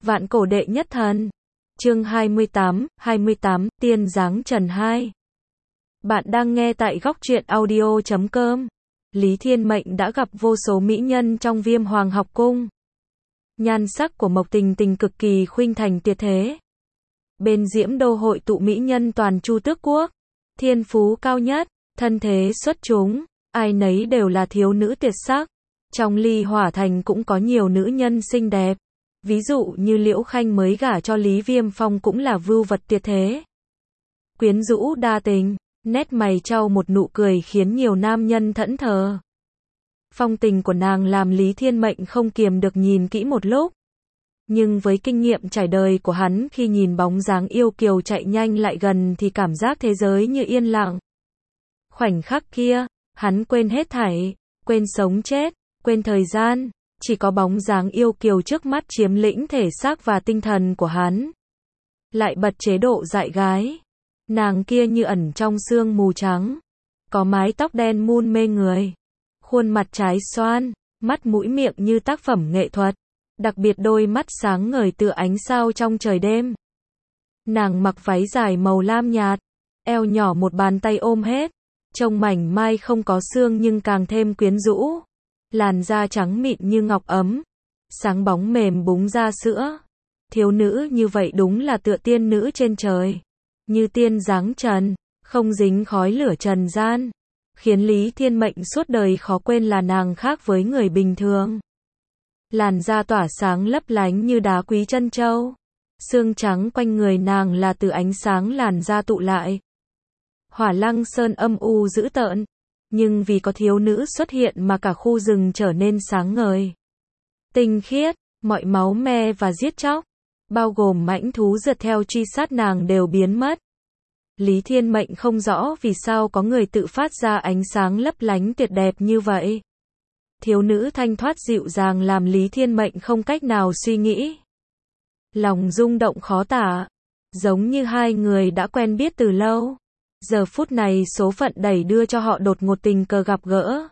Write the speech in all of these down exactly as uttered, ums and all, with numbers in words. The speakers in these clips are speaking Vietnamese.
Vạn cổ đệ nhất thần. Chương hai mươi tám, hai mươi tám, Tiên dáng trần hai. Bạn đang nghe tại góc truyện audio chấm com. Lý Thiên Mệnh đã gặp vô số mỹ nhân trong Viêm Hoàng học cung. Nhan sắc của Mộc Tình Tình cực kỳ khuynh thành tuyệt thế. Bên Diễm Đô hội tụ mỹ nhân toàn Chu Tước quốc. Thiên phú cao nhất, thân thế xuất chúng, ai nấy đều là thiếu nữ tuyệt sắc. Trong Ly Hỏa Thành cũng có nhiều nữ nhân xinh đẹp. Ví dụ như Liễu Khanh mới gả cho Lý Viêm Phong cũng là vưu vật tuyệt thế. Quyến rũ đa tình, nét mày trao một nụ cười khiến nhiều nam nhân thẫn thờ. Phong tình của nàng làm Lý Thiên Mệnh không kiềm được nhìn kỹ một lúc. Nhưng với kinh nghiệm trải đời của hắn, khi nhìn bóng dáng yêu kiều chạy nhanh lại gần thì cảm giác thế giới như yên lặng. Khoảnh khắc kia, hắn quên hết thảy, quên sống chết, quên thời gian, chỉ có bóng dáng yêu kiều trước mắt chiếm lĩnh thể xác và tinh thần của hắn. Lại bật chế độ dại gái. Nàng kia như ẩn trong sương mù trắng, có mái tóc đen mun mê người, khuôn mặt trái xoan, mắt mũi miệng như tác phẩm nghệ thuật, đặc biệt đôi mắt sáng ngời tựa ánh sao trong trời đêm. Nàng mặc váy dài màu lam nhạt, eo nhỏ một bàn tay ôm hết, trông mảnh mai không có xương nhưng càng thêm quyến rũ. Làn da trắng mịn như ngọc ấm, sáng bóng mềm búng ra sữa. Thiếu nữ như vậy đúng là tựa tiên nữ trên trời, như tiên dáng trần, không dính khói lửa trần gian, khiến Lý Thiên Mệnh suốt đời khó quên là nàng khác với người bình thường. Làn da tỏa sáng lấp lánh như đá quý trân châu, xương trắng quanh người nàng là từ ánh sáng làn da tụ lại. Hỏa Lăng Sơn âm u dữ tợn, nhưng vì có thiếu nữ xuất hiện mà cả khu rừng trở nên sáng ngời. Tinh khiết, mọi máu me và giết chóc, bao gồm mãnh thú rượt theo truy sát nàng đều biến mất. Lý Thiên Mệnh không rõ vì sao có người tự phát ra ánh sáng lấp lánh tuyệt đẹp như vậy. Thiếu nữ thanh thoát dịu dàng làm Lý Thiên Mệnh không cách nào suy nghĩ. Lòng rung động khó tả, giống như hai người đã quen biết từ lâu. Giờ phút này số phận đẩy đưa cho họ đột ngột tình cờ gặp gỡ.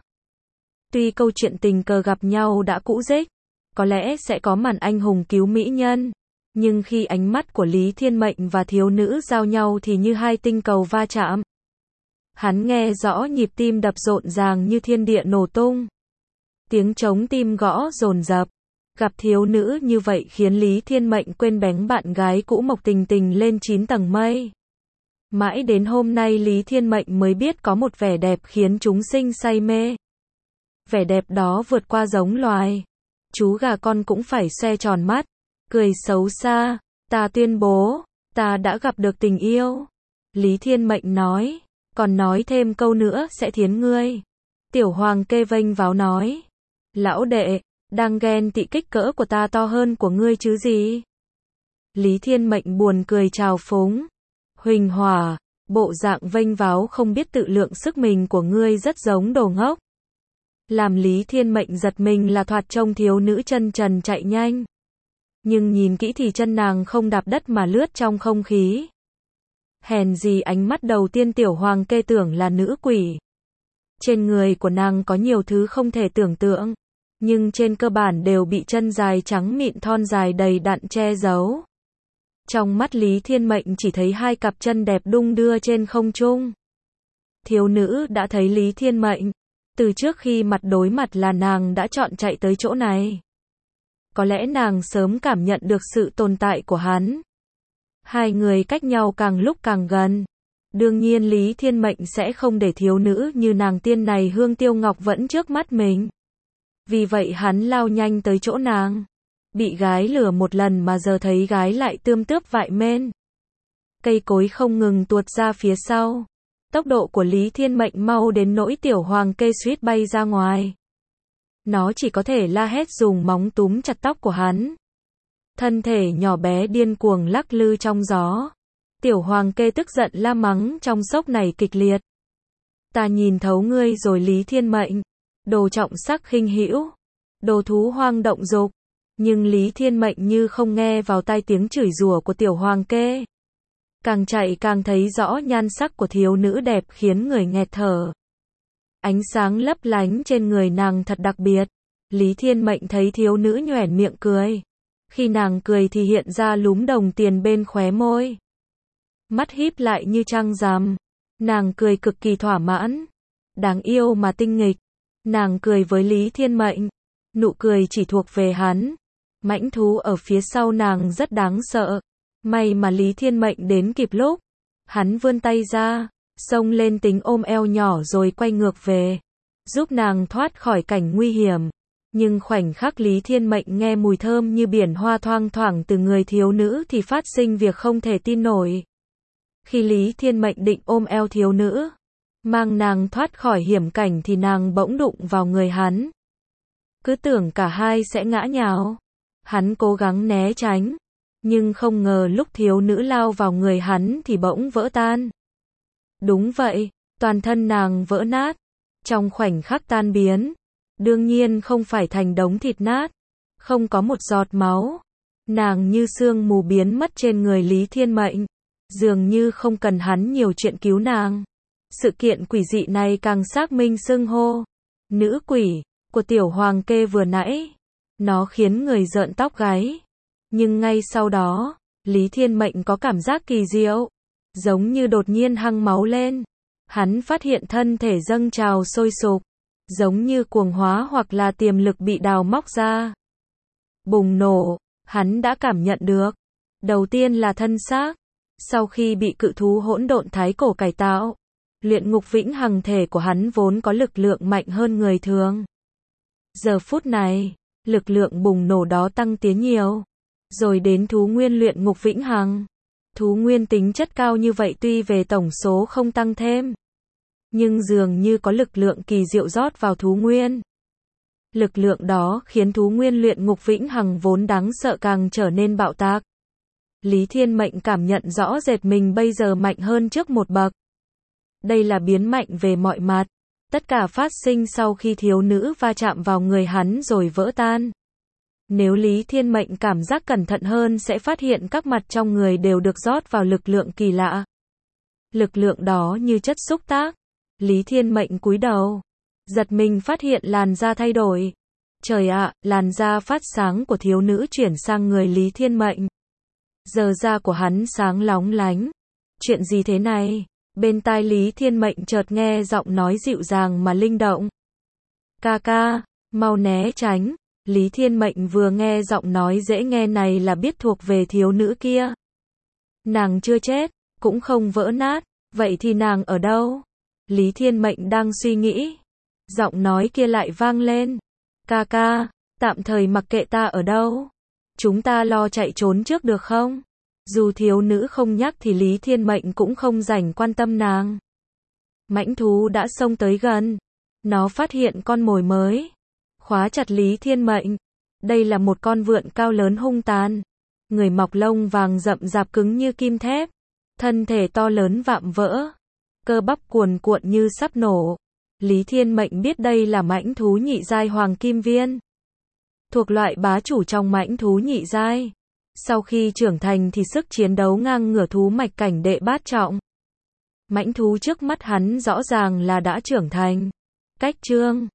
Tuy câu chuyện tình cờ gặp nhau đã cũ rích, có lẽ sẽ có màn anh hùng cứu mỹ nhân, nhưng khi ánh mắt của Lý Thiên Mệnh và thiếu nữ giao nhau thì như hai tinh cầu va chạm. Hắn nghe rõ nhịp tim đập rộn ràng như thiên địa nổ tung. Tiếng trống tim gõ dồn dập. Gặp thiếu nữ như vậy khiến Lý Thiên Mệnh quên bén bạn gái cũ Mộc Tình Tình lên chín tầng mây. Mãi đến hôm nay Lý Thiên Mệnh mới biết có một vẻ đẹp khiến chúng sinh say mê. Vẻ đẹp đó vượt qua giống loài. Chú gà con cũng phải xoe tròn mắt, cười xấu xa. Ta tuyên bố, ta đã gặp được tình yêu. Lý Thiên Mệnh nói, còn nói thêm câu nữa sẽ thiến ngươi. Tiểu Hoàng kê vênh váo nói, lão đệ, đang ghen tị kích cỡ của ta to hơn của ngươi chứ gì. Lý Thiên Mệnh buồn cười trào phúng. Huỳnh Hỏa, bộ dạng vênh váo không biết tự lượng sức mình của ngươi rất giống đồ ngốc. Làm Lý Thiên Mệnh giật mình là thoạt trông thiếu nữ chân trần chạy nhanh. Nhưng nhìn kỹ thì chân nàng không đạp đất mà lướt trong không khí. Hèn gì ánh mắt đầu tiên Tiểu Hoàng kê tưởng là nữ quỷ. Trên người của nàng có nhiều thứ không thể tưởng tượng, nhưng trên cơ bản đều bị chân dài trắng mịn thon dài đầy đặn che giấu. Trong mắt Lý Thiên Mệnh chỉ thấy hai cặp chân đẹp đung đưa trên không trung. Thiếu nữ đã thấy Lý Thiên Mệnh. Từ trước khi mặt đối mặt là nàng đã chọn chạy tới chỗ này. Có lẽ nàng sớm cảm nhận được sự tồn tại của hắn. Hai người cách nhau càng lúc càng gần. Đương nhiên Lý Thiên Mệnh sẽ không để thiếu nữ như nàng tiên này hương tiêu ngọc vẫn trước mắt mình. Vì vậy hắn lao nhanh tới chỗ nàng. Bị gái lừa một lần mà giờ thấy gái lại tươm tướp vại men. Cây cối không ngừng tuột ra phía sau. Tốc độ của Lý Thiên Mệnh mau đến nỗi Tiểu Hoàng kê suýt bay ra ngoài. Nó chỉ có thể la hét dùng móng túm chặt tóc của hắn. Thân thể nhỏ bé điên cuồng lắc lư trong gió. Tiểu Hoàng kê tức giận la mắng trong sốc này kịch liệt. Ta nhìn thấu ngươi rồi Lý Thiên Mệnh. Đồ trọng sắc khinh hữu. Đồ thú hoang động dục. Nhưng Lý Thiên Mệnh như không nghe vào tai tiếng chửi rủa của Tiểu Hoàng kê. Càng chạy càng thấy rõ nhan sắc của thiếu nữ đẹp khiến người nghẹt thở. Ánh sáng lấp lánh trên người nàng thật đặc biệt. Lý Thiên Mệnh thấy thiếu nữ nhoẻn miệng cười. Khi nàng cười thì hiện ra lúm đồng tiền bên khóe môi. Mắt híp lại như trăng rằm. Nàng cười cực kỳ thỏa mãn. Đáng yêu mà tinh nghịch. Nàng cười với Lý Thiên Mệnh. Nụ cười chỉ thuộc về hắn. Mãnh thú ở phía sau nàng rất đáng sợ. May mà Lý Thiên Mệnh đến kịp lúc. Hắn vươn tay ra, xông lên tính ôm eo nhỏ rồi quay ngược về, giúp nàng thoát khỏi cảnh nguy hiểm. Nhưng khoảnh khắc Lý Thiên Mệnh nghe mùi thơm như biển hoa thoang thoảng từ người thiếu nữ thì phát sinh việc không thể tin nổi. Khi Lý Thiên Mệnh định ôm eo thiếu nữ, mang nàng thoát khỏi hiểm cảnh thì nàng bỗng đụng vào người hắn. Cứ tưởng cả hai sẽ ngã nhào. Hắn cố gắng né tránh, nhưng không ngờ lúc thiếu nữ lao vào người hắn thì bỗng vỡ tan. Đúng vậy, toàn thân nàng vỡ nát. Trong khoảnh khắc tan biến, đương nhiên không phải thành đống thịt nát, không có một giọt máu. Nàng như sương mù biến mất trên người Lý Thiên Mệnh, dường như không cần hắn nhiều chuyện cứu nàng. Sự kiện quỷ dị này càng xác minh xưng hô nữ quỷ của tiểu hoàng kê vừa nãy. Nó khiến người rợn tóc gáy. Nhưng ngay sau đó, Lý Thiên Mệnh có cảm giác kỳ diệu, giống như đột nhiên hăng máu lên. Hắn phát hiện thân thể dâng trào sôi sục, giống như cuồng hóa hoặc là tiềm lực bị đào móc ra. Bùng nổ, hắn đã cảm nhận được. Đầu tiên là thân xác. Sau khi bị cự thú hỗn độn thái cổ cải tạo, luyện ngục vĩnh hằng thể của hắn vốn có lực lượng mạnh hơn người thường. Giờ phút này, lực lượng bùng nổ đó tăng tiến nhiều. Rồi đến thú nguyên luyện ngục vĩnh hằng. Thú nguyên tính chất cao như vậy tuy về tổng số không tăng thêm, nhưng dường như có lực lượng kỳ diệu rót vào thú nguyên. Lực lượng đó khiến thú nguyên luyện ngục vĩnh hằng vốn đáng sợ càng trở nên bạo tạc. Lý Thiên Mệnh cảm nhận rõ rệt mình bây giờ mạnh hơn trước một bậc. Đây là biến mạnh về mọi mặt. Tất cả phát sinh sau khi thiếu nữ va chạm vào người hắn rồi vỡ tan. Nếu Lý Thiên Mệnh cảm giác cẩn thận hơn sẽ phát hiện các mặt trong người đều được rót vào lực lượng kỳ lạ. Lực lượng đó như chất xúc tác. Lý Thiên Mệnh cúi đầu, giật mình phát hiện làn da thay đổi. Trời ạ, làn da phát sáng của thiếu nữ chuyển sang người Lý Thiên Mệnh. Giờ da của hắn sáng lóng lánh. Chuyện gì thế này? Bên tai Lý Thiên Mệnh chợt nghe giọng nói dịu dàng mà linh động. Ca ca, mau né tránh. Lý Thiên Mệnh vừa nghe giọng nói dễ nghe này là biết thuộc về thiếu nữ kia. Nàng chưa chết, cũng không vỡ nát, vậy thì nàng ở đâu? Lý Thiên Mệnh đang suy nghĩ. Giọng nói kia lại vang lên. Ca ca, tạm thời mặc kệ ta ở đâu. Chúng ta lo chạy trốn trước được không? Dù thiếu nữ không nhắc thì Lý Thiên Mệnh cũng không rảnh quan tâm nàng. Mãnh thú đã xông tới gần. Nó phát hiện con mồi mới. Khóa chặt Lý Thiên Mệnh. Đây là một con vượn cao lớn hung tàn. Người mọc lông vàng rậm rạp cứng như kim thép. Thân thể to lớn vạm vỡ. Cơ bắp cuồn cuộn như sắp nổ. Lý Thiên Mệnh biết đây là mãnh thú nhị giai hoàng kim viên. Thuộc loại bá chủ trong mãnh thú nhị giai. Sau khi trưởng thành thì sức chiến đấu ngang ngửa thú mạch cảnh đệ bát trọng. Mãnh thú trước mắt hắn rõ ràng là đã trưởng thành. Cách chương